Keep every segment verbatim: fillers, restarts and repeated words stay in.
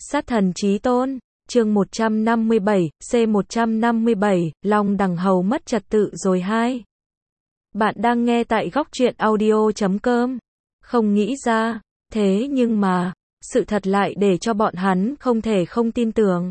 Sát thần chí tôn, chương một trăm năm mươi bảy, C một trăm năm mươi bảy, Long Đằng Hầu mất trật tự rồi hai. Bạn đang nghe tại góc truyện audio chấm com. Không nghĩ ra, thế nhưng mà, sự thật lại để cho bọn hắn không thể không tin tưởng.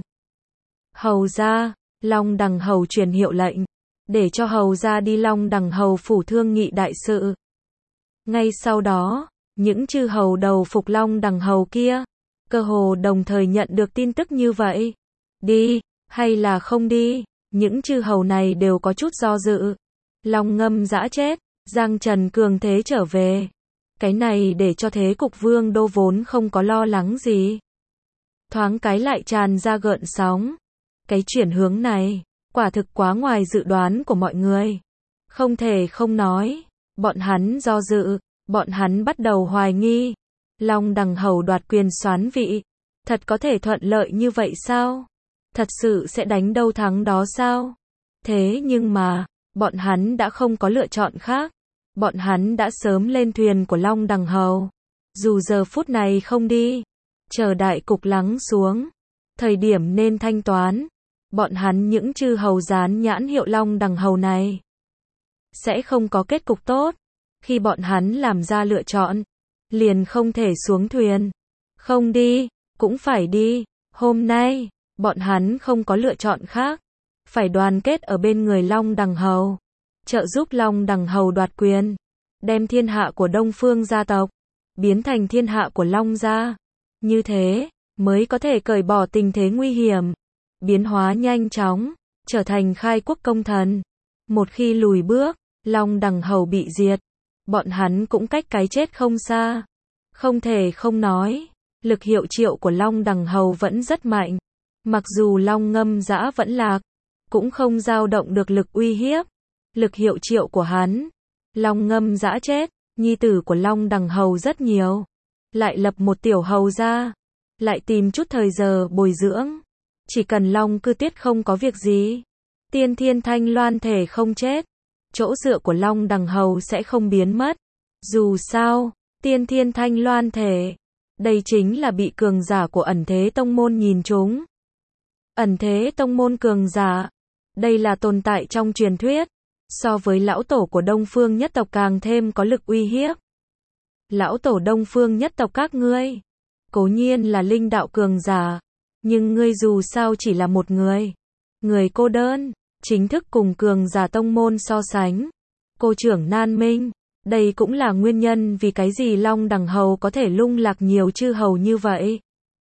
Hầu ra, Long Đằng Hầu truyền hiệu lệnh, để cho hầu ra đi Long Đằng Hầu phủ thương nghị đại sự. Ngay sau đó, những chư hầu đầu phục Long Đằng Hầu kia, cơ hồ đồng thời nhận được tin tức như vậy. Đi, hay là không đi, những chư hầu này đều có chút do dự. Long Ngâm dã chết, Giang Trần cường thế trở về. Cái này để cho thế cục vương đô vốn không có lo lắng gì. Thoáng cái lại tràn ra gợn sóng. Cái chuyển hướng này, quả thực quá ngoài dự đoán của mọi người. Không thể không nói, bọn hắn do dự, bọn hắn bắt đầu hoài nghi. Long Đằng Hầu đoạt quyền soán vị, thật có thể thuận lợi như vậy sao? Thật sự sẽ đánh đâu thắng đó sao? Thế nhưng mà, bọn hắn đã không có lựa chọn khác. Bọn hắn đã sớm lên thuyền của Long Đằng Hầu. Dù giờ phút này không đi, chờ đại cục lắng xuống, thời điểm nên thanh toán, bọn hắn những chư hầu dán nhãn hiệu Long Đằng Hầu này sẽ không có kết cục tốt. Khi bọn hắn làm ra lựa chọn, liền không thể xuống thuyền. Không đi, cũng phải đi. Hôm nay, bọn hắn không có lựa chọn khác. Phải đoàn kết ở bên người Long Đằng Hầu, trợ giúp Long Đằng Hầu đoạt quyền, đem thiên hạ của Đông Phương gia tộc biến thành thiên hạ của Long gia. Như thế, mới có thể cởi bỏ tình thế nguy hiểm, biến hóa nhanh chóng, trở thành khai quốc công thần. Một khi lùi bước, Long Đằng Hầu bị diệt, bọn hắn cũng cách cái chết không xa. Không thể không nói, lực hiệu triệu của Long Đằng Hầu vẫn rất mạnh. Mặc dù Long Ngâm dã vẫn lạc, cũng không dao động được lực uy hiếp. Lực hiệu triệu của hắn, Long Ngâm dã chết, nhi tử của Long Đằng Hầu rất nhiều. Lại lập một tiểu hầu ra, lại tìm chút thời giờ bồi dưỡng. Chỉ cần Long Cư Tiết không có việc gì, Tiên Thiên Thanh Loan thể không chết, chỗ dựa của Long Đằng Hầu sẽ không biến mất. Dù sao, Tiên Thiên Thanh Loan thể, đây chính là bị cường giả của ẩn thế tông môn nhìn trúng. Ẩn thế tông môn cường giả, đây là tồn tại trong truyền thuyết, so với lão tổ của Đông Phương nhất tộc càng thêm có lực uy hiếp. Lão tổ Đông Phương nhất tộc các ngươi, cố nhiên là linh đạo cường giả, nhưng ngươi dù sao chỉ là một người, người cô đơn, chính thức cùng cường giả tông môn so sánh. Cô trưởng nan minh, đây cũng là nguyên nhân vì cái gì Long Đằng Hầu có thể lung lạc nhiều chư hầu như vậy.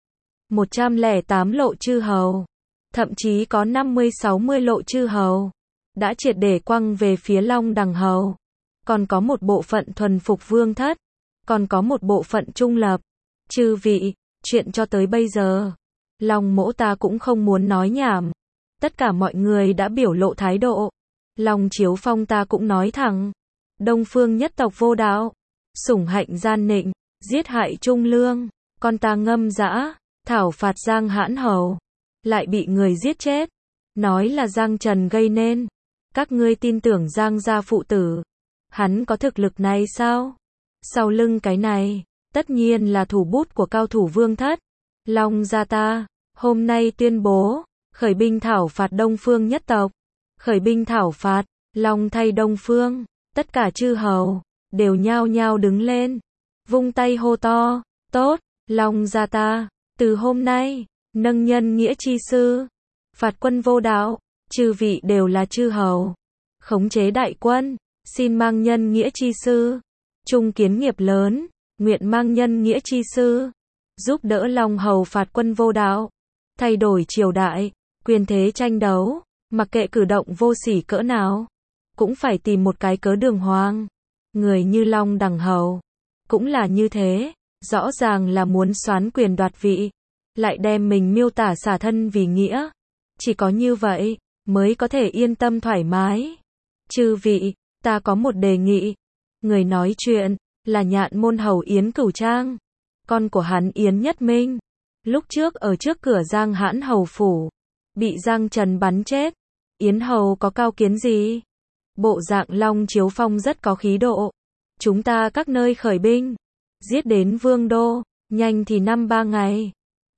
một trăm lẻ tám lộ chư hầu, thậm chí có năm mươi sáu mươi lộ chư hầu, đã triệt để quăng về phía Long Đằng Hầu. Còn có một bộ phận thuần phục vương thất, còn có một bộ phận trung lập. Chư vị, chuyện cho tới bây giờ, Long mỗ ta cũng không muốn nói nhảm. Tất cả mọi người đã biểu lộ thái độ. Long Chiếu Phong ta cũng nói thẳng, Đông Phương nhất tộc vô đạo, sủng hạnh gian nịnh, giết hại trung lương, con ta Ngâm dã, thảo phạt Giang Hãn Hầu, lại bị người giết chết, nói là Giang Trần gây nên. Các ngươi tin tưởng Giang gia phụ tử, hắn có thực lực này sao? Sau lưng cái này, tất nhiên là thủ bút của cao thủ vương thất. Long gia ta, hôm nay tuyên bố, khởi binh thảo phạt Đông Phương nhất tộc. Khởi binh thảo phạt, Long thay Đông Phương, tất cả chư hầu, đều nhao nhao đứng lên, vung tay hô to, tốt, Long gia ta, từ hôm nay, nâng nhân nghĩa chi sư, phạt quân vô đạo, chư vị đều là chư hầu, khống chế đại quân, xin mang nhân nghĩa chi sư, trung kiến nghiệp lớn, nguyện mang nhân nghĩa chi sư, giúp đỡ Long Hầu phạt quân vô đạo, thay đổi triều đại, quyền thế tranh đấu, mặc kệ cử động vô sỉ cỡ nào, cũng phải tìm một cái cớ đường hoàng. Người như Long Đằng Hầu, cũng là như thế, rõ ràng là muốn soán quyền đoạt vị, lại đem mình miêu tả xả thân vì nghĩa. Chỉ có như vậy, mới có thể yên tâm thoải mái. Chư vị, ta có một đề nghị. Người nói chuyện, là Nhạn Môn Hầu Yến Cửu Trang, con của hắn Yến Nhất Minh. Lúc trước ở trước cửa Giang Hãn Hầu phủ, bị Giang Trần bắn chết. Yến Hầu có cao kiến gì? Bộ dạng Long Chiếu Phong rất có khí độ. Chúng ta các nơi khởi binh, giết đến vương đô, nhanh thì năm ba ngày,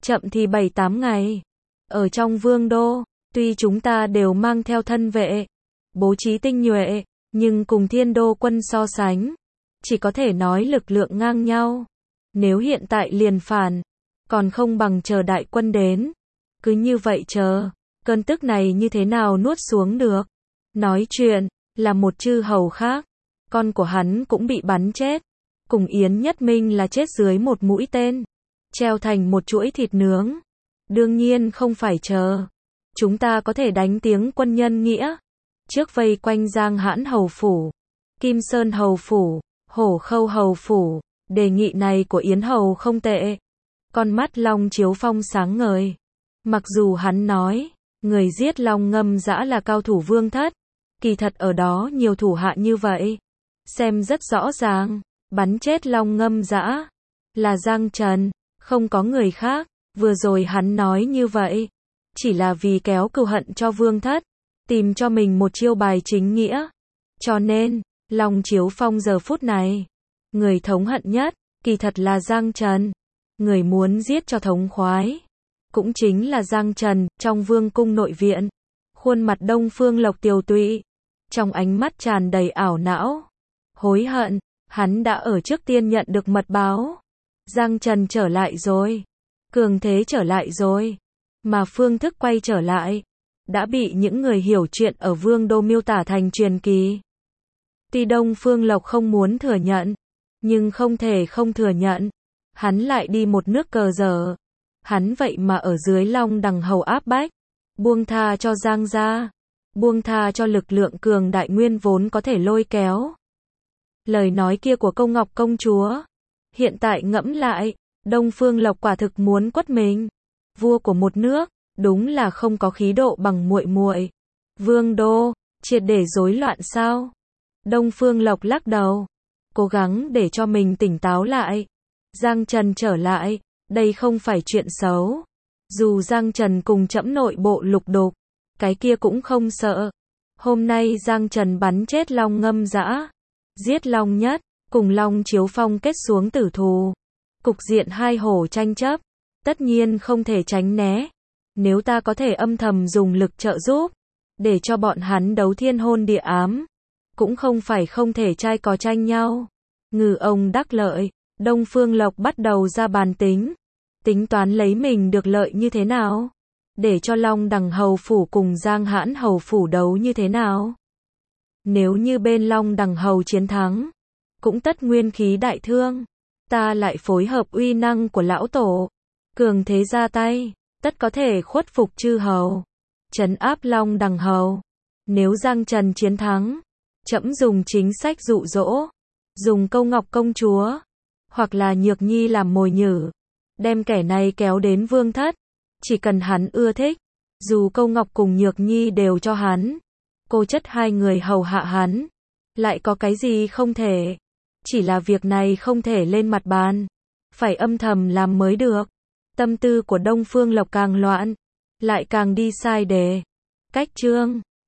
chậm thì bảy tám ngày. Ở trong vương đô, tuy chúng ta đều mang theo thân vệ, bố trí tinh nhuệ, nhưng cùng thiên đô quân so sánh, chỉ có thể nói lực lượng ngang nhau. Nếu hiện tại liền phản, còn không bằng chờ đại quân đến. Cứ như vậy chờ, cơn tức này như thế nào nuốt xuống được. Nói chuyện, là một chư hầu khác, con của hắn cũng bị bắn chết. Cùng Yến Nhất Minh là chết dưới một mũi tên, treo thành một chuỗi thịt nướng. Đương nhiên không phải chờ. Chúng ta có thể đánh tiếng quân nhân nghĩa. Trước vây quanh Giang Hãn hầu phủ, Kim Sơn hầu phủ, Hổ Khâu hầu phủ. Đề nghị này của Yến hầu không tệ. Con mắt Long Chiếu Phong sáng ngời. Mặc dù hắn nói, người giết Long Ngâm Dã là cao thủ Vương Thất, kỳ thật ở đó nhiều thủ hạ như vậy. Xem rất rõ ràng, bắn chết Long Ngâm Dã là Giang Trần, không có người khác. Vừa rồi hắn nói như vậy, chỉ là vì kéo cừu hận cho Vương Thất, tìm cho mình một chiêu bài chính nghĩa. Cho nên, Long Chiếu Phong giờ phút này, người thống hận nhất, kỳ thật là Giang Trần. Người muốn giết cho thống khoái, cũng chính là Giang Trần. Trong vương cung nội viện, khuôn mặt Đông Phương Lộc tiều tụy, trong ánh mắt tràn đầy ảo não, hối hận. Hắn đã ở trước tiên nhận được mật báo, Giang Trần trở lại rồi, cường thế trở lại rồi, mà phương thức quay trở lại đã bị những người hiểu chuyện ở vương đô miêu tả thành truyền kỳ. Tuy Đông Phương Lộc không muốn thừa nhận, nhưng không thể không thừa nhận, hắn lại đi một nước cờ dở. Hắn vậy mà ở dưới Long Đằng hầu áp bách, buông tha cho Giang gia, buông tha cho lực lượng cường đại nguyên vốn có thể lôi kéo. Lời nói kia của Câu Ngọc công chúa, hiện tại ngẫm lại, Đông Phương Lộc quả thực muốn quất mình. Vua của một nước, đúng là không có khí độ bằng muội muội. Vương đô, triệt để rối loạn sao? Đông Phương Lộc lắc đầu, cố gắng để cho mình tỉnh táo lại. Giang Trần trở lại, đây không phải chuyện xấu. Dù Giang Trần cùng trẫm nội bộ lục đục, cái kia cũng không sợ. Hôm nay Giang Trần bắn chết Long Ngâm Dã, giết Long Nhất, cùng Long Chiếu Phong kết xuống tử thù. Cục diện hai hổ tranh chấp, tất nhiên không thể tránh né. Nếu ta có thể âm thầm dùng lực trợ giúp, để cho bọn hắn đấu thiên hôn địa ám, cũng không phải không thể trai cò tranh nhau. Ngư ông đắc lợi, Đông Phương Lộc bắt đầu ra bàn tính. Tính toán lấy mình được lợi như thế nào, để cho Long Đằng hầu phủ cùng Giang Hãn hầu phủ đấu như thế nào. Nếu như bên Long Đằng hầu chiến thắng, cũng tất nguyên khí đại thương. Ta lại phối hợp uy năng của lão tổ, cường thế ra tay, tất có thể khuất phục chư hầu, trấn áp Long Đằng hầu. Nếu Giang Trần chiến thắng, trẫm dùng chính sách dụ dỗ, dùng Câu Ngọc công chúa, hoặc là Nhược Nhi làm mồi nhử, đem kẻ này kéo đến Vương Thất. Chỉ cần hắn ưa thích, dù Câu Ngọc cùng Nhược Nhi đều cho hắn, cô chất hai người hầu hạ hắn, lại có cái gì không thể. Chỉ là việc này không thể lên mặt bàn, phải âm thầm làm mới được. Tâm tư của Đông Phương Lộc càng loạn, lại càng đi sai đề. Cách chương